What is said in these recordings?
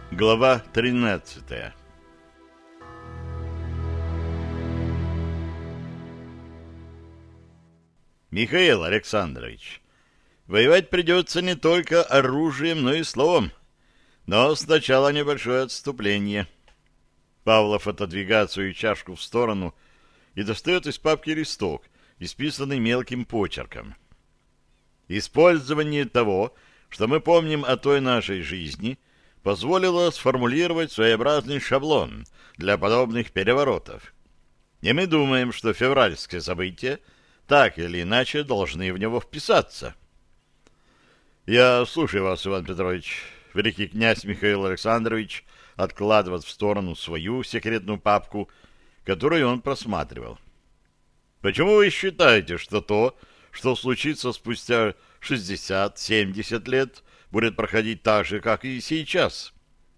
Глава 13. Михаил Александрович, воевать придется не только оружием, но и словом. Но сначала небольшое отступление. Павлов отодвигает свою чашку в сторону и достает из папки листок, исписанный мелким почерком. Использование того, что мы помним о той нашей жизни, позволило сформулировать своеобразный шаблон для подобных переворотов. И мы думаем, что февральские события так или иначе должны в него вписаться. Я слушаю вас, Иван Петрович. Великий князь Михаил Александрович откладывает в сторону свою секретную папку, которую он просматривал. Почему вы считаете, что то, что случится спустя 60-70 лет, будет проходить так же, как и сейчас?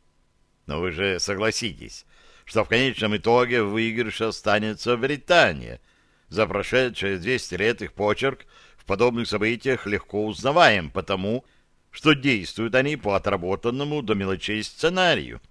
Но вы же согласитесь, что в конечном итоге в выигрыше останется Британия. За прошедшие 200 лет их почерк в подобных событиях легко узнаваем, потому что действуют они по отработанному до мелочей сценарию.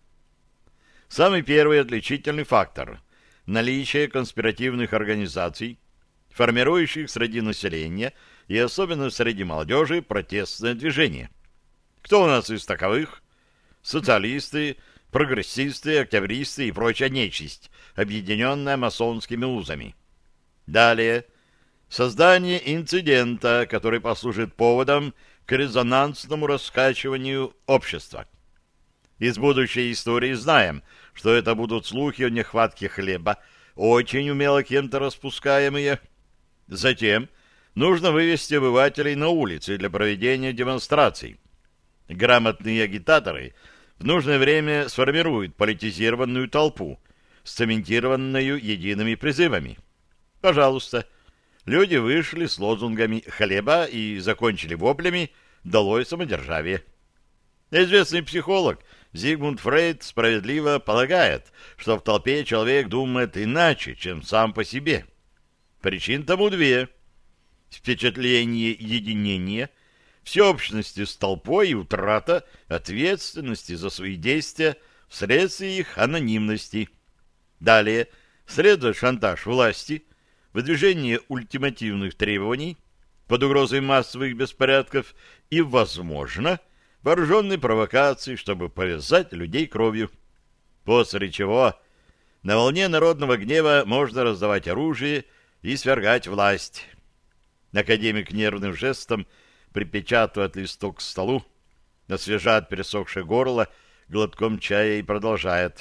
Самый первый отличительный фактор – наличие конспиративных организаций, формирующих среди населения и особенно среди молодежи протестное движение. Кто у нас из таковых? Социалисты, прогрессисты, октябристы и прочая нечисть, объединенная масонскими узами. Далее – создание инцидента, который послужит поводом к резонансному раскачиванию общества. Из будущей истории знаем, что это будут слухи о нехватке хлеба, очень умело кем-то распускаемые. Затем нужно вывести обывателей на улицы для проведения демонстраций. Грамотные агитаторы в нужное время сформируют политизированную толпу, сцементированную едиными призывами. Пожалуйста, люди вышли с лозунгами хлеба и закончили воплями «Долой самодержавие». Известный психолог Зигмунд Фрейд справедливо полагает, что в толпе человек думает иначе, чем сам по себе. Причин тому две. Впечатление единения, всеобщности с толпой и утрата ответственности за свои действия вследствие их анонимности. Далее следует шантаж власти, выдвижение ультимативных требований под угрозой массовых беспорядков и, возможно, вооруженной провокации, чтобы повязать людей кровью. После чего на волне народного гнева можно раздавать оружие и свергать власть. Академик нервным жестом припечатывает листок к столу, освежает пересохшее горло глотком чая и продолжает.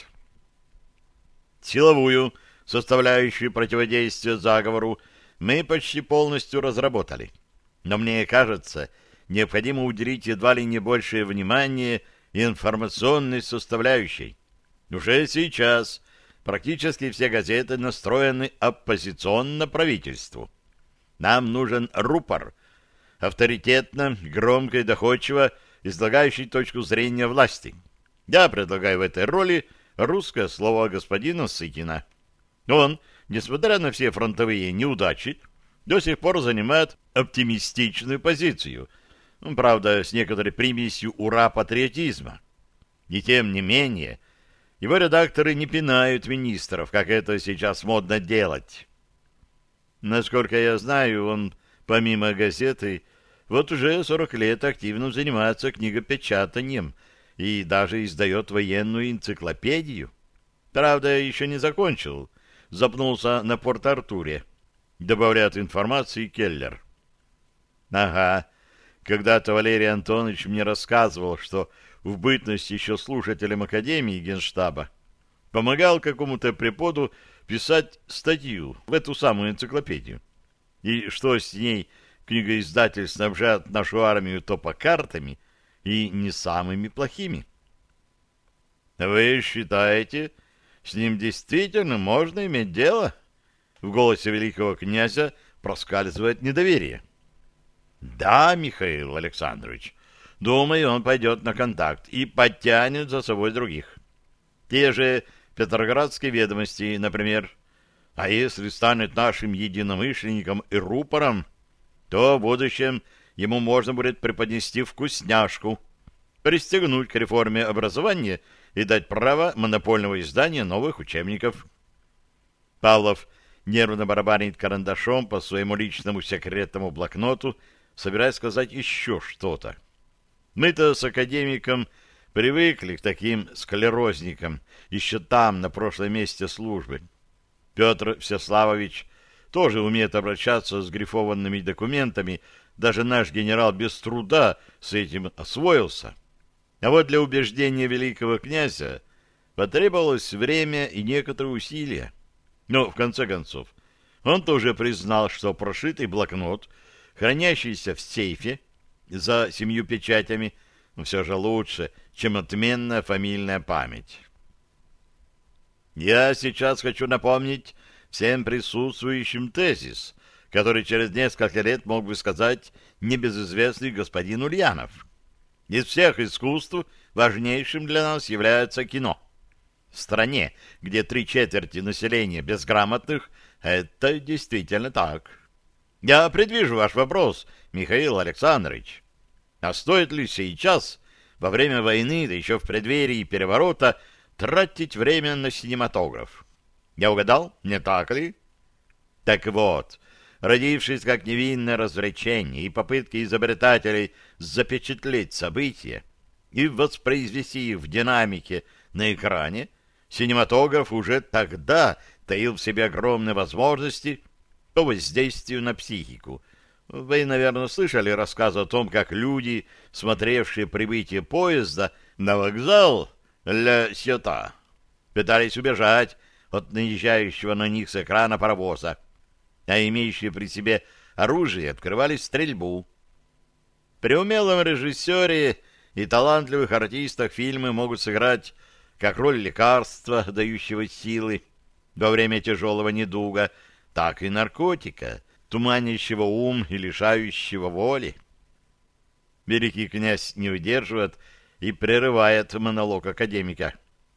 Силовую составляющую противодействия заговору мы почти полностью разработали. Но мне кажется, необходимо уделить едва ли не большее внимание информационной составляющей. Уже сейчас практически все газеты настроены оппозиционно правительству. Нам нужен рупор, авторитетно, громко и доходчиво излагающий точку зрения власти. Я предлагаю в этой роли русское слово господина Сытина. Он, несмотря на все фронтовые неудачи, до сих пор занимает оптимистичную позицию, правда, с некоторой примесью ура-патриотизма. И тем не менее, его редакторы не пинают министров, как это сейчас модно делать. Насколько я знаю, он, помимо газеты, вот уже 40 лет активно занимается книгопечатанием и даже издает военную энциклопедию. Правда, еще не закончил. Запнулся на Порт-Артуре. Добавляет информации Келлер. Ага. Когда-то Валерий Антонович мне рассказывал, что в бытность еще слушателем Академии Генштаба помогал какому-то преподу писать статью в эту самую энциклопедию. И что с ней книгоиздатель снабжает нашу армию топокартами и не самыми плохими. Вы считаете, с ним действительно можно иметь дело? В голосе великого князя проскальзывает недоверие. Да, Михаил Александрович, думаю, он пойдет на контакт и подтянет за собой других. Те же Петроградские ведомости, например. А если станет нашим единомышленником и рупором, то в будущем ему можно будет преподнести вкусняшку. пристегнуть к реформе образования и дать право монопольного издания новых учебников. Павлов нервно барабанит карандашом по своему личному секретному блокноту, собираясь сказать еще что-то. Мы-то с академиком привыкли к таким склерозникам еще там, на прошлом месте службы. Петр Всеславович тоже умеет обращаться с грифованными документами, даже наш генерал без труда с этим освоился. А вот для убеждения великого князя потребовалось время и некоторые усилия. Но, в конце концов, он тоже признал, что прошитый блокнот, хранящийся в сейфе за 7 печатями, все же лучше, чем отменная фамильная память. Я сейчас хочу напомнить всем присутствующим тезис, который через несколько лет мог бы сказать небезызвестный господин Ульянов. Из всех искусств важнейшим для нас является кино. В стране, где 3/4 населения безграмотных, это действительно так. Я предвижу ваш вопрос, Михаил Александрович. А стоит ли сейчас, во время войны, да еще в преддверии переворота, тратить время на синематограф? Я угадал, не так ли? Так вот, родившись как невинное развлечение и попытки изобретателей запечатлеть события и воспроизвести их в динамике на экране, синематограф уже тогда таил в себе огромные возможности по воздействию на психику. Вы, наверное, слышали рассказ о том, как люди, смотревшие прибытие поезда на вокзал Ля Сьота, пытались убежать от наезжающего на них с экрана паровоза, а имеющие при себе оружие открывали стрельбу. При умелом режиссере и талантливых артистах фильмы могут сыграть как роль лекарства, дающего силы во время тяжелого недуга, так и наркотика, туманящего ум и лишающего воли. Великий князь не выдерживает и прерывает монолог академика.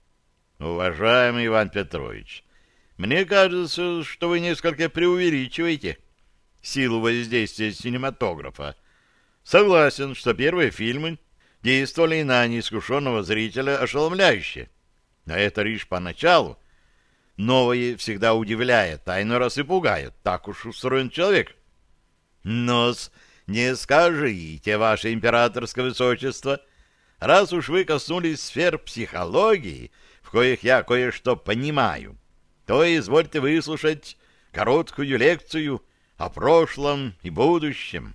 «Уважаемый Иван Петрович, мне кажется, что вы несколько преувеличиваете силу воздействия синематографа. Согласен, что первые фильмы действовали на неискушенного зрителя ошеломляюще. Но это лишь поначалу. Новое всегда удивляет, а иной раз и пугает. Так уж устроен человек. Но-с, не скажите, ваше императорское высочество, раз уж вы коснулись сфер психологии, в коих я кое-что понимаю, то извольте выслушать короткую лекцию о прошлом и будущем.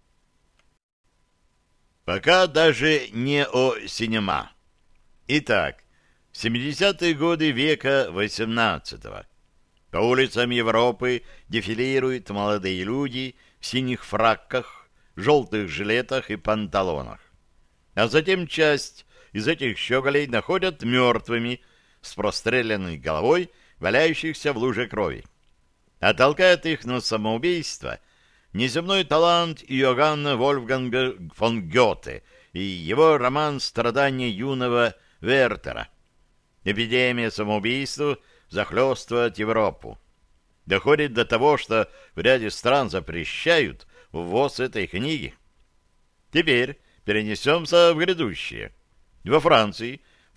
Пока даже не о синема. Итак, в 70-е годы века XVIII по улицам Европы дефилируют молодые люди в синих фракках, желтых жилетах и панталонах. А затем часть из этих щеголей находят мертвыми с простреленной головой, валяющихся в луже крови. А толкает их на самоубийство неземной талант Иоганна Вольфганга фон Гёте и его роман «Страдания юного Вертера». Эпидемия самоубийств захлестывает Европу. Доходит до того, что в ряде стран запрещают ввоз этой книги. Теперь перенесемся в грядущее. Во Франции в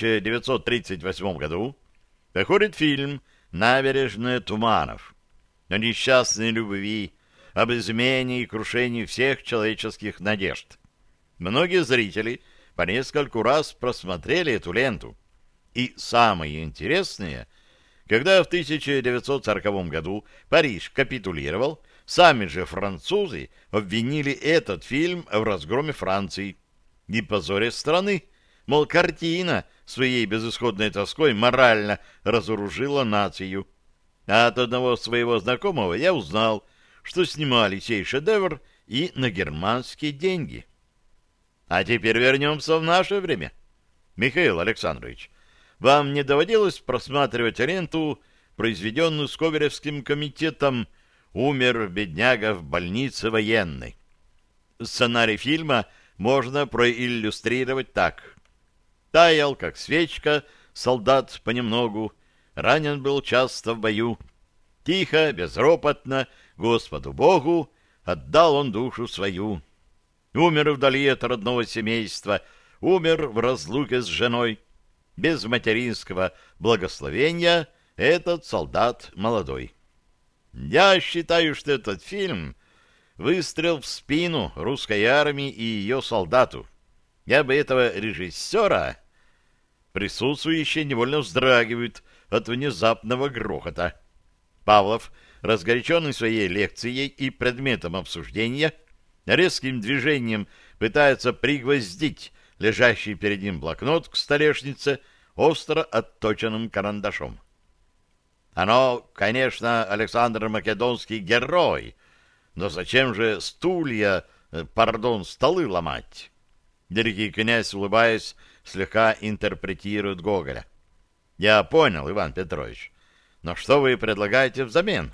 1938 году выходит фильм «Набережная туманов» о несчастной любви, об измене и крушении всех человеческих надежд. Многие зрители по нескольку раз просмотрели эту ленту. И самое интересное, когда в 1940 году Париж капитулировал, сами же французы обвинили этот фильм в разгроме Франции и позоре страны. Мол, картина своей безысходной тоской морально разоружила нацию. А от одного своего знакомого я узнал, что снимали сей шедевр и на германские деньги. А теперь вернемся в наше время. Михаил Александрович, вам не доводилось просматривать ленту, произведенную Скобелевским комитетом «Умер бедняга в больнице военной»? Сценарий фильма можно проиллюстрировать так. Таял, как свечка, солдат понемногу, ранен был часто в бою. Тихо, безропотно, Господу Богу отдал он душу свою. Умер вдали от родного семейства, умер в разлуке с женой. Без материнского благословения этот солдат молодой. Я считаю, что этот фильм — выстрел в спину русской армии и ее солдату. Я бы этого режиссера... Присутствующие невольно вздрагивают от внезапного грохота. Павлов, разгоряченный своей лекцией и предметом обсуждения, резким движением пытается пригвоздить лежащий перед ним блокнот к столешнице остро отточенным карандашом. Оно, конечно, Александр Македонский герой, но зачем же столы ломать? Великий князь, улыбаясь, слегка интерпретирует Гоголя. Я понял, Иван Петрович, но что вы предлагаете взамен?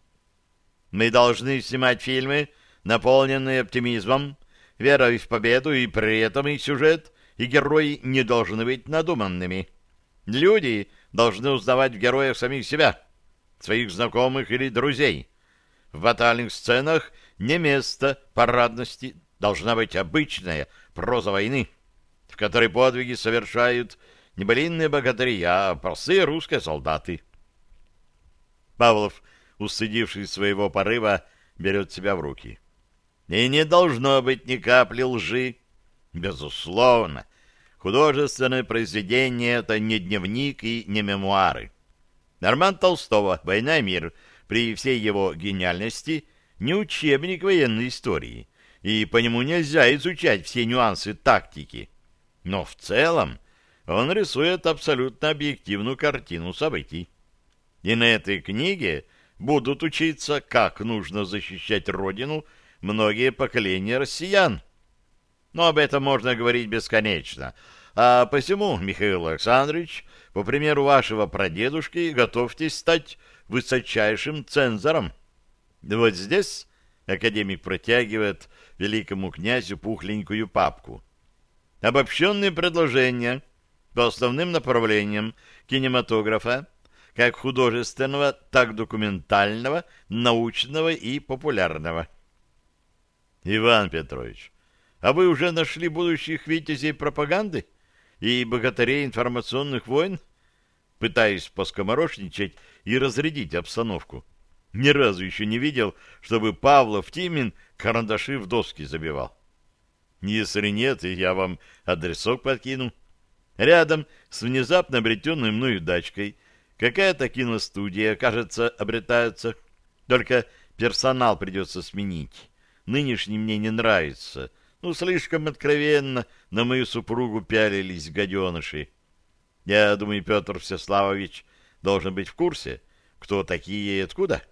Мы должны снимать фильмы, наполненные оптимизмом, верой в победу, и при этом и сюжет, и герои не должны быть надуманными. Люди должны узнавать в героях самих себя, своих знакомых или друзей. В батальных сценах не место парадности, должна быть обычная проза войны, в которой подвиги совершают не былинные богатыри, а простые русские солдаты. Павлов, устыдившись своего порыва, берет себя в руки. И не должно быть ни капли лжи. Безусловно, художественное произведение — это не дневник и не мемуары. Роман Толстого «Война и мир» при всей его гениальности не учебник военной истории, и по нему нельзя изучать все нюансы тактики. Но в целом он рисует абсолютно объективную картину событий. И на этой книге будут учиться, как нужно защищать Родину многие поколения россиян. Но об этом можно говорить бесконечно. А посему, Михаил Александрович, по примеру вашего прадедушки, готовьтесь стать высочайшим цензором. Вот здесь академик протягивает великому князю пухленькую папку. Обобщенные предложения по основным направлениям кинематографа, как художественного, так документального, научного и популярного. Иван Петрович, а вы уже нашли будущих витязей пропаганды и богатырей информационных войн? Пытаюсь поскоморошничать и разрядить обстановку. Ни разу еще не видел, чтобы Павлов-Тимин карандаши в доски забивал. Если нет, я вам адресок подкину. Рядом с внезапно обретенной мною дачкой какая-то киностудия, кажется, обретается. Только персонал придется сменить. Нынешний мне не нравится. Слишком откровенно на мою супругу пялились гаденыши. Я думаю, Петр Всеславович должен быть в курсе, кто такие и откуда.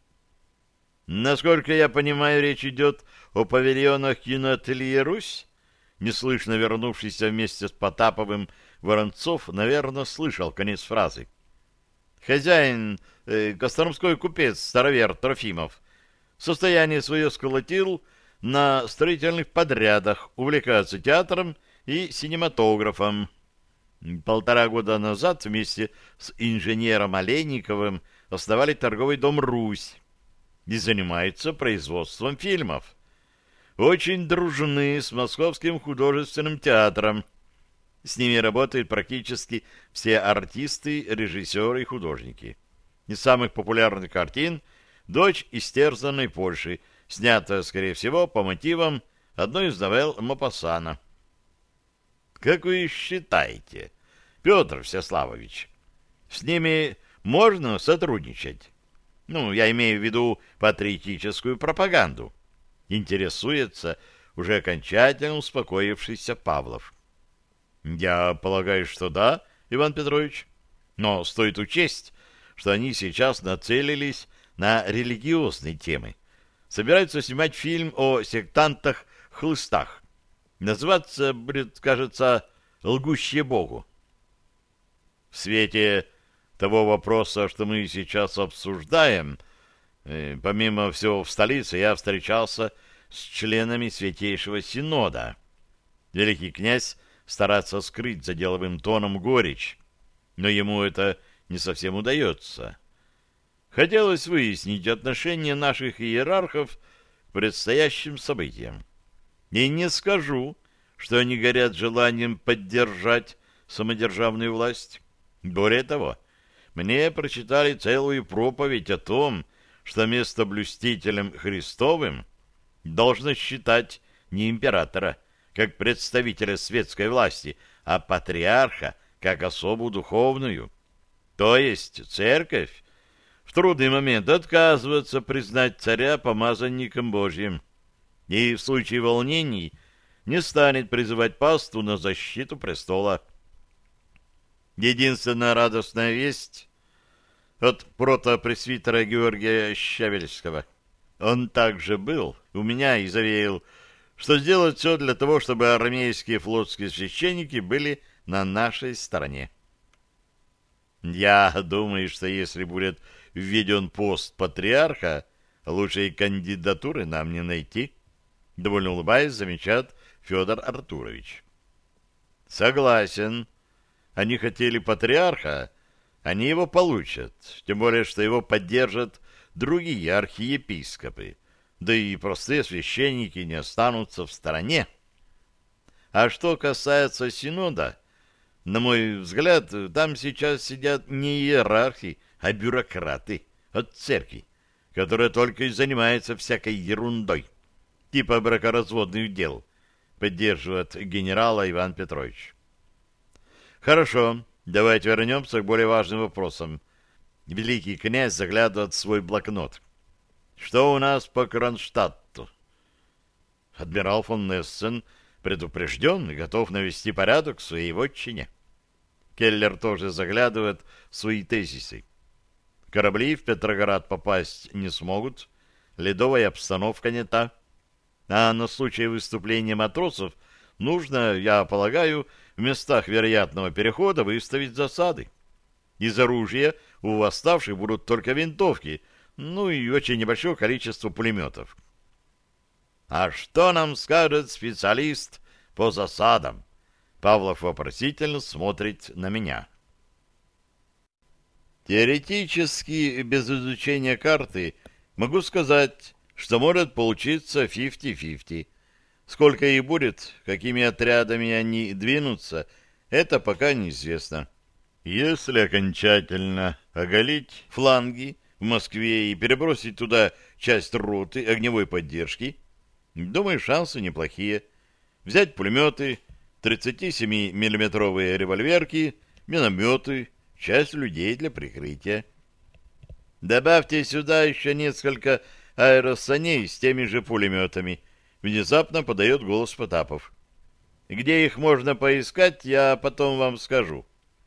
Насколько я понимаю, речь идет о павильонах киноателье «Русь». Неслышно вернувшийся вместе с Потаповым Воронцов, наверное, слышал конец фразы. Хозяин, костромской купец, старовер Трофимов, состояние свое сколотил на строительных подрядах, увлекается театром и синематографом. 1,5 года назад вместе с инженером Олейниковым основали торговый дом «Русь» и занимается производством фильмов. Очень дружны с Московским художественным театром. С ними работают практически все артисты, режиссеры и художники. Из самых популярных картин «Дочь истерзанной Польши», снятая, скорее всего, по мотивам одной из новелл Мопассана. Как вы считаете, Петр Всеславович, с ними можно сотрудничать? Я имею в виду патриотическую пропаганду. Интересуется уже окончательно успокоившийся Павлов. Я полагаю, что да, Иван Петрович. Но стоит учесть, что они сейчас нацелились на религиозные темы. Собираются снимать фильм о сектантах-хлыстах. Называться будет, кажется, «Лгущие Богу». В свете того вопроса, что мы сейчас обсуждаем, помимо всего в столице я встречался с членами Святейшего Синода. Великий князь старается скрыть за деловым тоном горечь, но ему это не совсем удается. Хотелось выяснить отношение наших иерархов к предстоящим событиям. И не скажу, что они горят желанием поддержать самодержавную власть. Более того, мне прочитали целую проповедь о том, что местоблюстителем Христовым должно считать не императора, как представителя светской власти, а патриарха, как особу духовную. То есть церковь в трудный момент отказывается признать царя помазанником Божьим и в случае волнений не станет призывать паству на защиту престола. Единственная радостная весть от протопресвитера Георгия Щавельского. Он также был у меня и заверил, что сделать все для того, чтобы армейские и флотские священники были на нашей стороне. Я думаю, что если будет введен пост патриарха, лучшей кандидатуры нам не найти, довольно улыбаясь, замечает Федор Артурович. Согласен. Они хотели патриарха, они его получат, тем более, что его поддержат другие архиепископы, да и простые священники не останутся в стороне. А что касается синода, на мой взгляд, там сейчас сидят не иерархи, а бюрократы от церкви, которая только и занимается всякой ерундой, типа бракоразводных дел, поддерживает генерала Иван Петрович. Хорошо, давайте вернемся к более важным вопросам. Великий князь заглядывает в свой блокнот. Что у нас по Кронштадту? Адмирал фон Нессен предупрежден и готов навести порядок в своей вотчине. Келлер тоже заглядывает в свои тезисы. Корабли в Петроград попасть не смогут, ледовая обстановка не та. А на случай выступления матросов нужно, я полагаю, в местах вероятного перехода выставить засады. Из оружия у восставших будут только винтовки, ну и очень небольшое количество пулеметов. А что нам скажет специалист по засадам? Павлов вопросительно смотрит на меня. Теоретически, без изучения карты, могу сказать, что может получиться 50-50. Сколько их будет, какими отрядами они двинутся, это пока неизвестно. Если окончательно оголить фланги в Москве и перебросить туда часть роты огневой поддержки, думаю, шансы неплохие. Взять пулеметы, 37-миллиметровые револьверки, минометы, часть людей для прикрытия. Добавьте сюда еще несколько аэросаней с теми же пулеметами. Внезапно подает голос Потапов. Где их можно поискать, я потом вам скажу.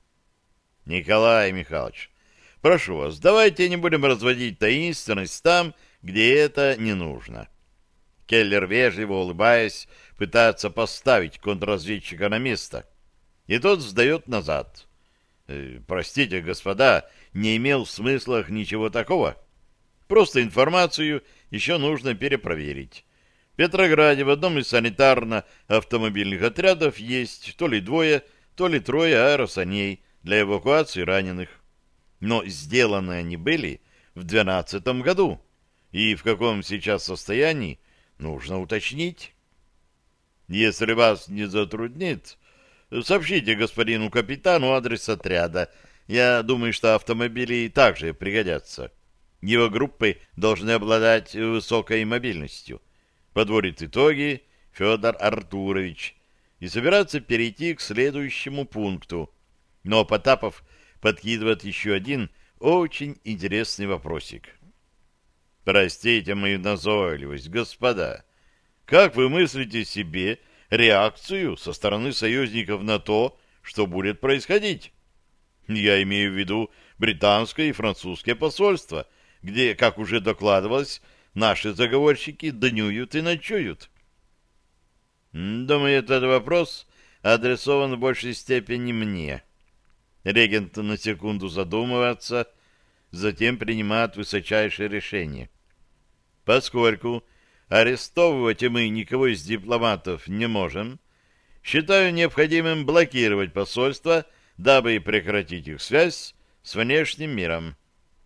Николай Михайлович, прошу вас, давайте не будем разводить таинственность там, где это не нужно. Келлер, вежливо улыбаясь, пытается поставить контрразведчика на место. И тот сдает назад. Простите, господа, не имел в смыслах ничего такого. Просто информацию еще нужно перепроверить. В Петрограде в одном из санитарно-автомобильных отрядов есть то ли 2, то ли 3 аэросаней для эвакуации раненых. Но сделаны они были в 2012 году. И в каком сейчас состоянии, нужно уточнить. Если вас не затруднит, сообщите господину капитану адрес отряда. Я думаю, что автомобили также пригодятся. Его группы должны обладать высокой мобильностью. Подводит итоги Федор Артурович и собирается перейти к следующему пункту. Но Потапов подкидывает еще один очень интересный вопросик. Простите мою назойливость, господа. Как вы мыслите себе реакцию со стороны союзников на то, что будет происходить? Я имею в виду британское и французское посольство, где, как уже докладывалось, наши заговорщики днюют и ночуют. Думаю, этот вопрос адресован в большей степени мне. Регент на секунду задумывается, затем принимает высочайшее решение. Поскольку арестовывать мы никого из дипломатов не можем, считаю необходимым блокировать посольство, дабы прекратить их связь с внешним миром.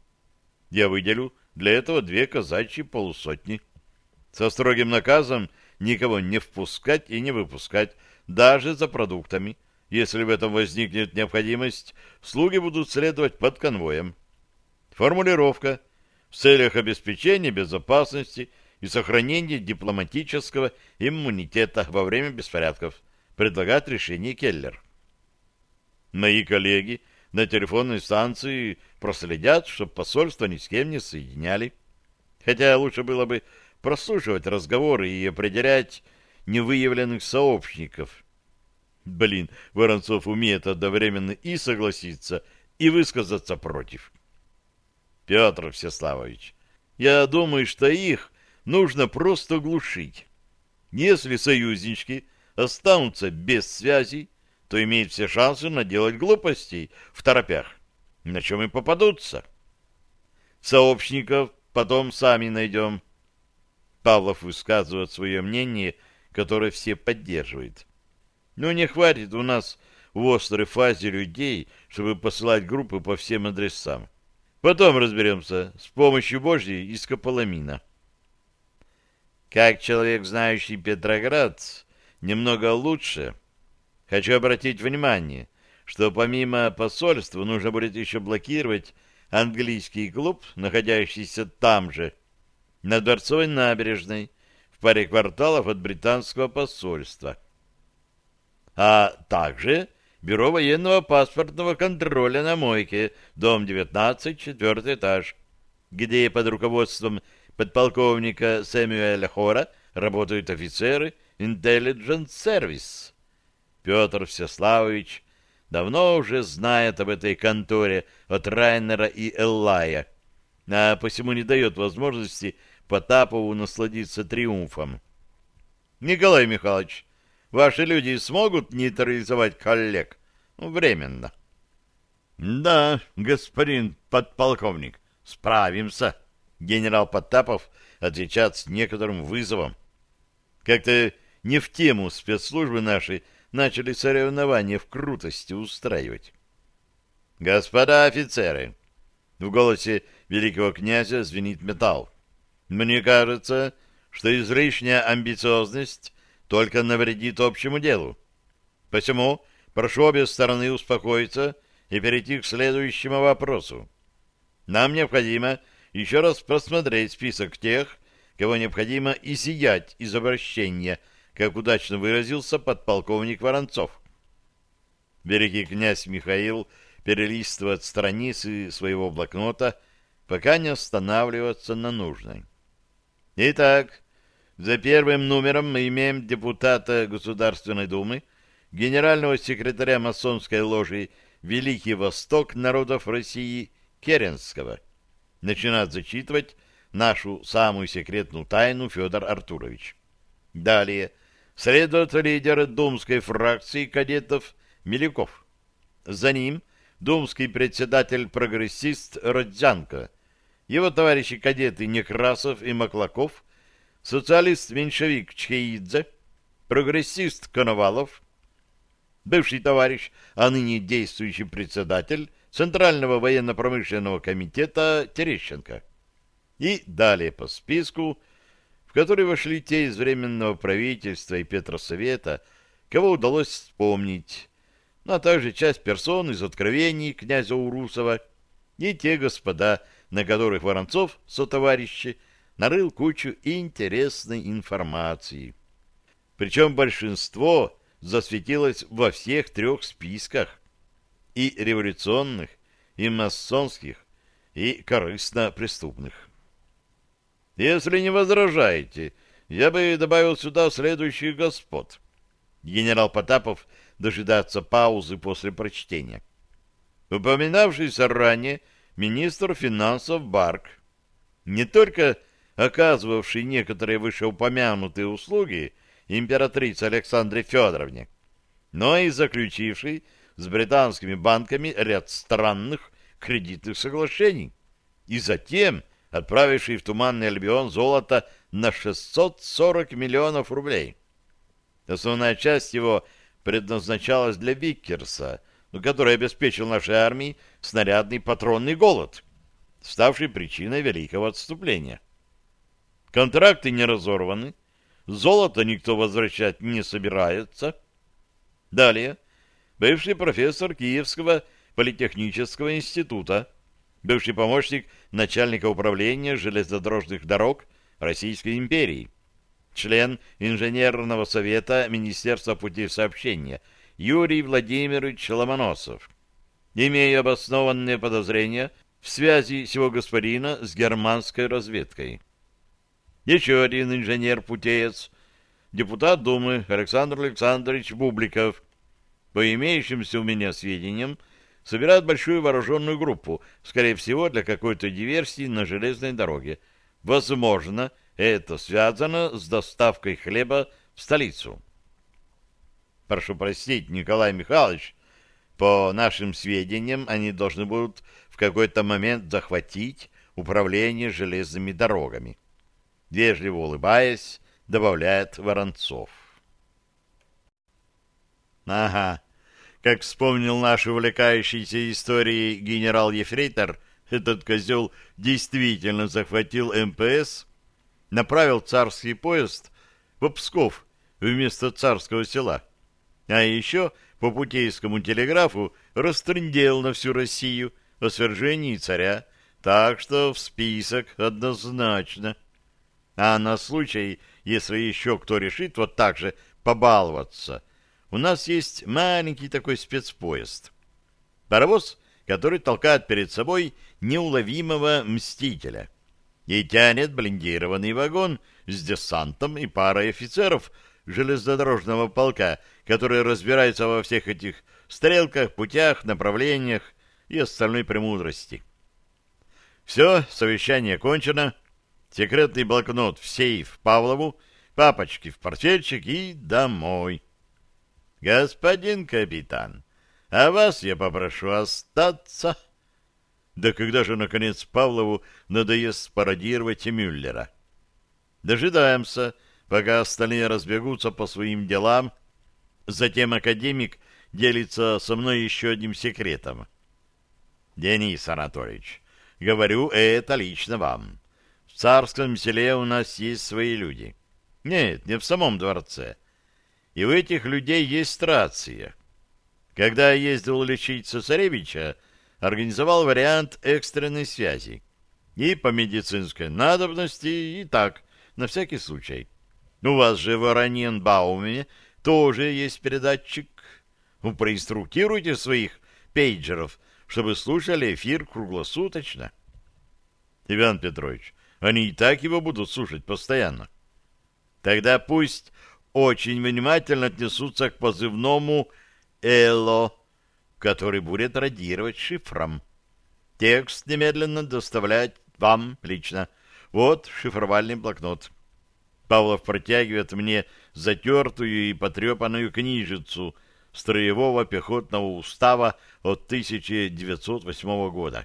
Я выделю для этого 2 казачьи полусотни. Со строгим наказом никого не впускать и не выпускать, даже за продуктами. Если в этом возникнет необходимость, слуги будут следовать под конвоем. Формулировка: в целях обеспечения безопасности и сохранения дипломатического иммунитета во время беспорядков, предлагает решение Келлер. Мои коллеги на телефонной станции проследят, чтобы посольство ни с кем не соединяли. Хотя лучше было бы прослушивать разговоры и определять невыявленных сообщников. Блин, Воронцов умеет одновременно и согласиться, и высказаться против. Петр Всеславович, я думаю, что их нужно просто глушить. Если союзнички останутся без связи, то имеют все шансы наделать глупостей в торопях, на чем и попадутся. Сообщников потом сами найдем. Павлов высказывает свое мнение, которое все поддерживают. Но не хватит у нас в острой фазе людей, чтобы посылать группы по всем адресам. Потом разберемся с помощью Божьей и скополамина. Как человек, знающий Петроград немного лучше, хочу обратить внимание, что помимо посольства нужно будет еще блокировать английский клуб, находящийся там же, на Дворцовой набережной, в паре кварталов от британского посольства. А также бюро военного паспортного контроля на Мойке, дом 19, 4 этаж, где под руководством подполковника Сэмюэля Хора работают офицеры Intelligence Service. Петр Всеславович давно уже знает об этой конторе от Райнера и Эллая, а посему не дает возможности Потапову насладиться триумфом. Николай Михайлович, ваши люди смогут нейтрализовать коллег? Временно. Да, господин подполковник, справимся. Генерал Потапов отвечает с некоторым вызовом. Как-то не в тему спецслужбы наши начали соревнования в крутости устраивать. Господа офицеры, в голосе великого князя звенит металл. Мне кажется, что излишняя амбициозность только навредит общему делу. Посему прошу обе стороны успокоиться и перейти к следующему вопросу. Нам необходимо еще раз просмотреть список тех, кого необходимо изъять из обращения, как удачно выразился подполковник Воронцов. Великий князь Михаил перелистывает страницы своего блокнота, пока не останавливаться на нужной. Итак, за первым номером мы имеем депутата Государственной Думы, генерального секретаря масонской ложи «Великий Восток народов России» Керенского. Начинает зачитывать нашу самую секретную тайну Федор Артурович. Далее следует лидер думской фракции кадетов Милюков. За ним думский председатель-прогрессист Родзянко, его товарищи-кадеты Некрасов и Маклаков, социалист-меньшевик Чхеидзе, прогрессист Коновалов, бывший товарищ, а ныне действующий председатель Центрального военно-промышленного комитета Терещенко. И далее по списку, в который вошли те из Временного правительства и Петросовета, кого удалось вспомнить, а также часть персон из откровений князя Урусова и те господа, на которых Воронцов, сотоварищи, нарыл кучу интересной информации. Причем большинство засветилось во всех трех списках: и революционных, и масонских, и корыстно-преступных. Если не возражаете, я бы добавил сюда следующих господ. Генерал Потапов дожидается паузы после прочтения. Упоминавшийся ранее министр финансов Барк, не только оказывавший некоторые вышеупомянутые услуги императрице Александре Федоровне, но и заключивший с британскими банками ряд странных кредитных соглашений и затем отправивший в Туманный Альбион золото на 640 миллионов рублей. Основная часть его предназначалась для Виккерса, который обеспечил нашей армии снарядный патронный голод, ставший причиной великого отступления. Контракты не разорваны, золото никто возвращать не собирается, Далее, бывший профессор Киевского политехнического института, бывший помощник начальника управления железнодорожных дорог Российской империи, член инженерного совета Министерства путей сообщения Юрий Владимирович Ломоносов. Имею обоснованные подозрения в связи сего господина с германской разведкой. Еще один инженер-путеец, депутат Думы Александр Александрович Бубликов, по имеющимся у меня сведениям, собирает большую вооруженную группу, скорее всего, для какой-то диверсии на железной дороге. Возможно, это связано с доставкой хлеба в столицу. Прошу простить, Николай Михайлович, по нашим сведениям, они должны будут в какой-то момент захватить управление железными дорогами. Вежливо улыбаясь, добавляет Воронцов. Ага, как вспомнил наши увлекающиеся истории генерал-ефрейтор, этот козел действительно захватил МПС, направил царский поезд в Псков вместо Царского Села, а еще по путейскому телеграфу растрындел на всю Россию о свержении царя, так что в список однозначно. А на случай, если еще кто решит вот так же побаловаться, у нас есть маленький такой спецпоезд. Паровоз, который толкает перед собой неуловимого мстителя и тянет блиндированный вагон с десантом и парой офицеров железнодорожного полка, которые разбираются во всех этих стрелках, путях, направлениях и остальной премудрости. Все, совещание кончено. Секретный блокнот в сейф Павлову, папочки в портфельчик и домой. Господин капитан, а вас я попрошу остаться. Да когда же, наконец, Павлову надоест пародировать Мюллера? Дожидаемся, пока остальные разбегутся по своим делам. Затем академик делится со мной еще одним секретом. Денис Анатольевич, говорю это лично вам. В Царском Селе у нас есть свои люди. Нет, не в самом дворце. И у этих людей есть рация. Когда я ездил лечить цесаревича, организовал вариант экстренной связи. И по медицинской надобности, и так, на всякий случай. У вас же в Ораниенбауме тоже есть передатчик. Ну, проинструктируйте своих пейджеров, чтобы слушали эфир круглосуточно. Иван Петрович, они и так его будут слушать постоянно. Тогда пусть очень внимательно отнесутся к позывному «Эло», который будет радировать шифром. Текст немедленно доставлять вам лично. Вот шифровальный блокнот. Павлов протягивает мне затертую и потрепанную книжицу строевого пехотного устава от 1908 года.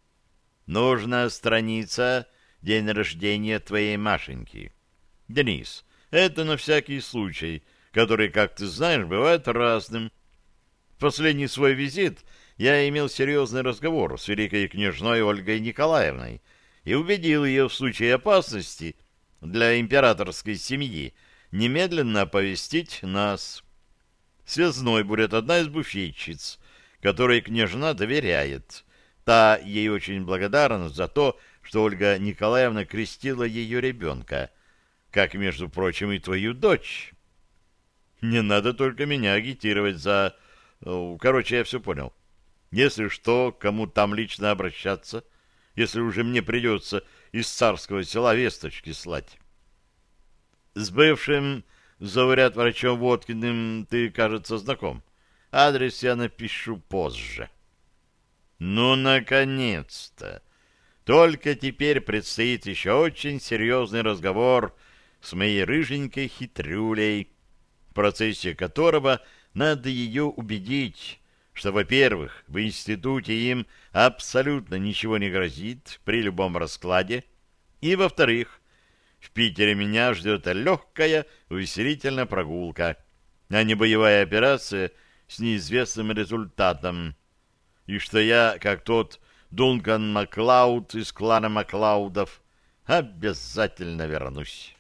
Нужна страница «День рождения твоей Машеньки». Денис, это на всякий случай, который, как ты знаешь, бывает разным. В последний свой визит я имел серьезный разговор с великой княжной Ольгой Николаевной и убедил ее в случае опасности для императорской семьи немедленно оповестить нас. Связной будет одна из буфетчиц, которой княжна доверяет. Та ей очень благодарна за то, что Ольга Николаевна крестила ее ребенка, как, между прочим, и твою дочь. Не надо только меня агитировать за... Короче, я все понял. Если что, кому там лично обращаться, если уже мне придется из Царского Села весточки слать. С бывшим зауряд-врачом Водкиным ты, кажется, знаком. Адрес я напишу позже. Ну, наконец-то! Только теперь предстоит еще очень серьезный разговор с моей рыженькой хитрюлей, в процессе которого надо ее убедить, что, во-первых, в институте им абсолютно ничего не грозит при любом раскладе, и, во-вторых, в Питере меня ждет легкая увеселительная прогулка, а не боевая операция с неизвестным результатом, и что я, как тот Дункан Маклауд из клана Маклаудов, обязательно вернусь.